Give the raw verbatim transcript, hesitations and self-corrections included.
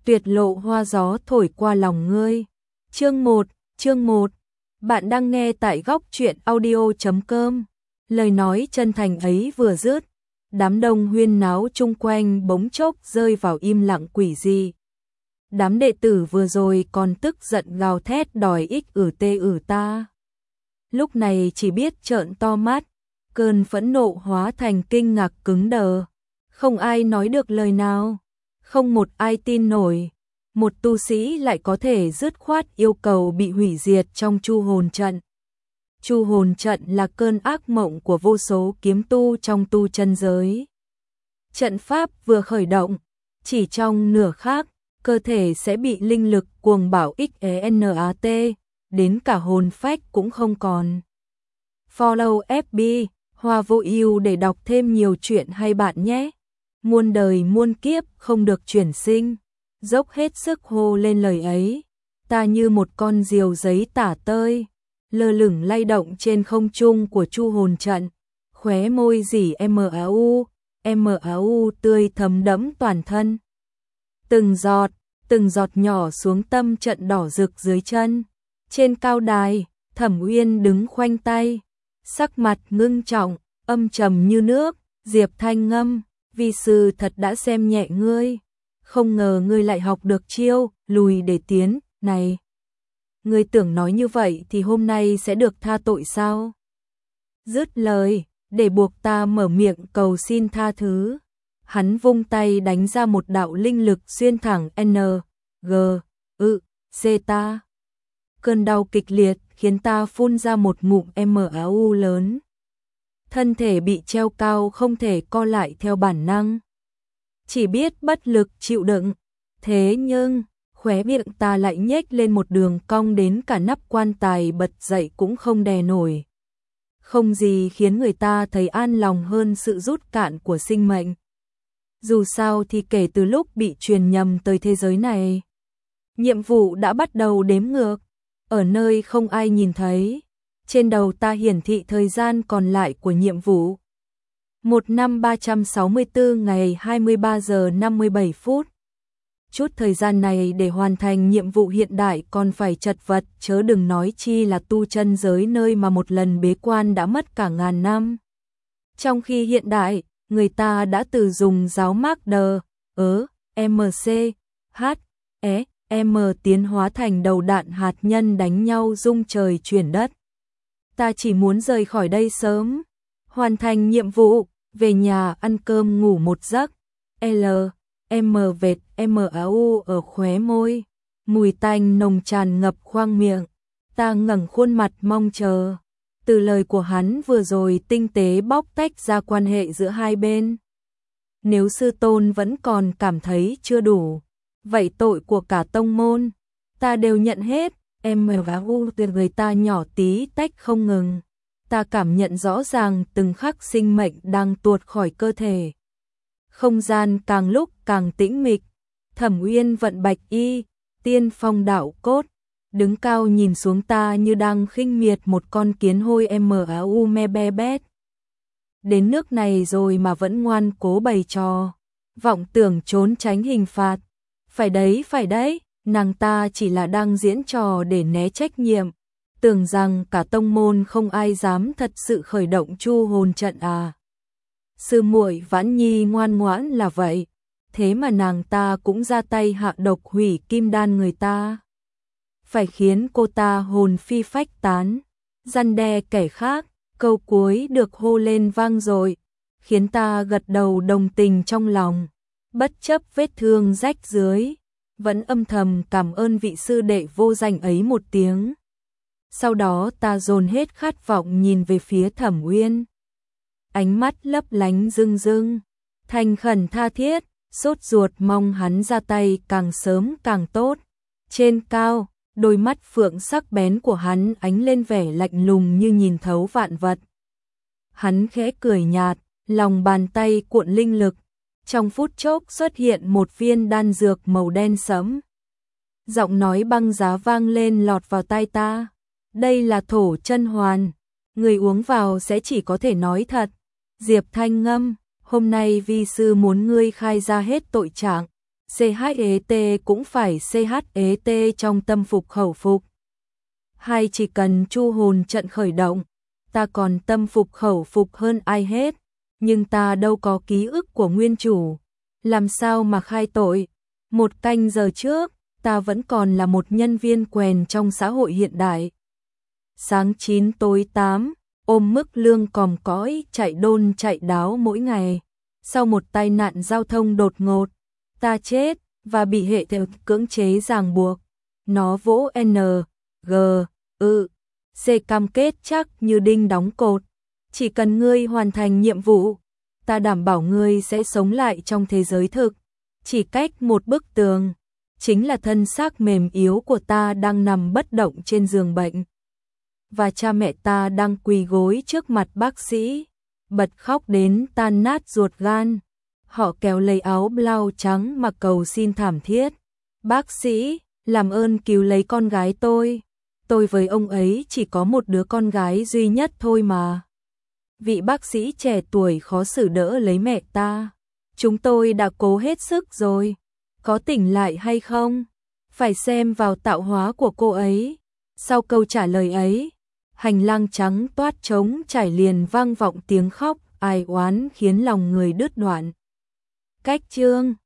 tuyệt lộ hoa gió thổi qua lòng ngươi. Chương một, chương một. Bạn đang nghe tại góc truyện audio chấm com. Lời nói chân thành ấy vừa dứt, đám đông huyên náo chung quanh bỗng chốc rơi vào im lặng quỷ dị. Đám đệ tử vừa rồi còn tức giận gào thét đòi ích ử tê ử ta. Lúc này chỉ biết trợn to mắt, cơn phẫn nộ hóa thành kinh ngạc cứng đờ. Không ai nói được lời nào, không một ai tin nổi. Một tu sĩ lại có thể dứt khoát yêu cầu bị hủy diệt trong Chu Hồn Trận. Chu Hồn Trận là cơn ác mộng của vô số kiếm tu trong tu chân giới. Trận pháp vừa khởi động, chỉ trong nửa khắc, cơ thể sẽ bị linh lực cuồng bạo xenat, đến cả hồn phách cũng không còn. Follow ép bê, Hoa Vô Ưu để đọc thêm nhiều chuyện hay bạn nhé. Muôn đời muôn kiếp không được chuyển sinh. Dốc hết sức hô lên lời ấy. Ta như một con diều giấy tả tơi, lơ lửng lay động trên không trung của Chu Hồn Trận. Khóe môi rỉ mau, mau tươi thấm đẫm toàn thân. Từng giọt, từng giọt nhỏ xuống tâm trận đỏ rực dưới chân. Trên cao đài, Thẩm Uyên đứng khoanh tay, sắc mặt ngưng trọng, âm trầm như nước. Diệp Thanh ngâm, vi sư thật đã xem nhẹ ngươi, không ngờ ngươi lại học được chiêu lùi để tiến này. Ngươi tưởng nói như vậy thì hôm nay sẽ được tha tội sao? Dứt lời, để buộc ta mở miệng cầu xin tha thứ. Hắn vung tay đánh ra một đạo linh lực xuyên thẳng N, G, ư, C ta. Cơn đau kịch liệt khiến ta phun ra một ngụm mau lớn. Thân thể bị treo cao không thể co lại theo bản năng. Chỉ biết bất lực chịu đựng. Thế nhưng, khóe miệng ta lại nhếch lên một đường cong đến cả nắp quan tài bật dậy cũng không đè nổi. Không gì khiến người ta thấy an lòng hơn sự rút cạn của sinh mệnh. Dù sao thì kể từ lúc bị truyền nhầm tới thế giới này, nhiệm vụ đã bắt đầu đếm ngược. Ở nơi không ai nhìn thấy, trên đầu ta hiển thị thời gian còn lại của nhiệm vụ. Một năm ba trăm sáu mươi tư ngày hai mươi ba giờ năm mươi bảy phút. Chút thời gian này để hoàn thành nhiệm vụ hiện đại còn phải chật vật, chớ đừng nói chi là tu chân giới nơi mà một lần bế quan đã mất cả ngàn năm. Trong khi hiện đại, người ta đã từ dùng giáo mác đờ, ớ, em xê, hát, é, M tiến hóa thành đầu đạn hạt nhân đánh nhau rung trời chuyển đất. Ta chỉ muốn rời khỏi đây sớm, hoàn thành nhiệm vụ, về nhà ăn cơm ngủ một giấc. L, M vệt mau ở khóe môi, mùi tanh nồng tràn ngập khoang miệng. Ta ngẩng khuôn mặt mong chờ. Từ lời của hắn vừa rồi tinh tế bóc tách ra quan hệ giữa hai bên. Nếu sư tôn vẫn còn cảm thấy chưa đủ, vậy tội của cả tông môn ta đều nhận hết. Em và u từ người ta nhỏ tí tách không ngừng. Ta cảm nhận rõ ràng từng khắc sinh mệnh đang tuột khỏi cơ thể. Không gian càng lúc càng tĩnh mịch. Thẩm Uyên vận bạch y, tiên phong đạo cốt, đứng cao nhìn xuống ta như đang khinh miệt một con kiến hôi mau me be bét. Đến nước này rồi mà vẫn ngoan cố bày trò, vọng tưởng trốn tránh hình phạt. Phải đấy, phải đấy, nàng ta chỉ là đang diễn trò để né trách nhiệm, tưởng rằng cả tông môn không ai dám thật sự khởi động Chu Hồn Trận à. Sư muội Vãn Nhi ngoan ngoãn là vậy, thế mà nàng ta cũng ra tay hạ độc hủy kim đan người ta. Phải khiến cô ta hồn phi phách tán, răn đe kẻ khác. Câu cuối được hô lên vang dội, khiến ta gật đầu đồng tình trong lòng. Bất chấp vết thương rách dưới, vẫn âm thầm cảm ơn vị sư đệ vô danh ấy một tiếng. Sau đó ta dồn hết khát vọng nhìn về phía Thẩm Uyên. Ánh mắt lấp lánh rưng rưng, thành khẩn tha thiết, sốt ruột mong hắn ra tay càng sớm càng tốt. Trên cao, đôi mắt phượng sắc bén của hắn ánh lên vẻ lạnh lùng như nhìn thấu vạn vật. Hắn khẽ cười nhạt, lòng bàn tay cuộn linh lực. Trong phút chốc xuất hiện một viên đan dược màu đen sẫm. Giọng nói băng giá vang lên lọt vào tai ta. Đây là thổ chân hoàn. Người uống vào sẽ chỉ có thể nói thật. Diệp Thanh ngâm, hôm nay vi sư muốn ngươi khai ra hết tội trạng. xê hát e tê cũng phải xê hát e tê trong tâm phục khẩu phục. Hay chỉ cần chu hồn trận khởi động, ta còn tâm phục khẩu phục hơn ai hết, nhưng ta đâu có ký ức của nguyên chủ, làm sao mà khai tội. Một canh giờ trước, ta vẫn còn là một nhân viên quèn trong xã hội hiện đại. Sáng chín tối tám, ôm mức lương còm cõi chạy đôn chạy đáo mỗi ngày. Sau một tai nạn giao thông đột ngột, ta chết và bị hệ thống cưỡng chế ràng buộc. Nó vỗ N, G, ư, C cam kết chắc như đinh đóng cột. Chỉ cần ngươi hoàn thành nhiệm vụ, ta đảm bảo ngươi sẽ sống lại trong thế giới thực. Chỉ cách một bức tường, chính là thân xác mềm yếu của ta đang nằm bất động trên giường bệnh. Và cha mẹ ta đang quỳ gối trước mặt bác sĩ, bật khóc đến tan nát ruột gan. Họ kéo lấy áo blau trắng mà cầu xin thảm thiết. Bác sĩ, làm ơn cứu lấy con gái tôi. Tôi với ông ấy chỉ có một đứa con gái duy nhất thôi mà. Vị bác sĩ trẻ tuổi khó xử đỡ lấy mẹ ta. Chúng tôi đã cố hết sức rồi. Có tỉnh lại hay không? Phải xem vào tạo hóa của cô ấy. Sau câu trả lời ấy, hành lang trắng toát trống trải liền vang vọng tiếng khóc ai oán khiến lòng người đứt đoạn. Cách chương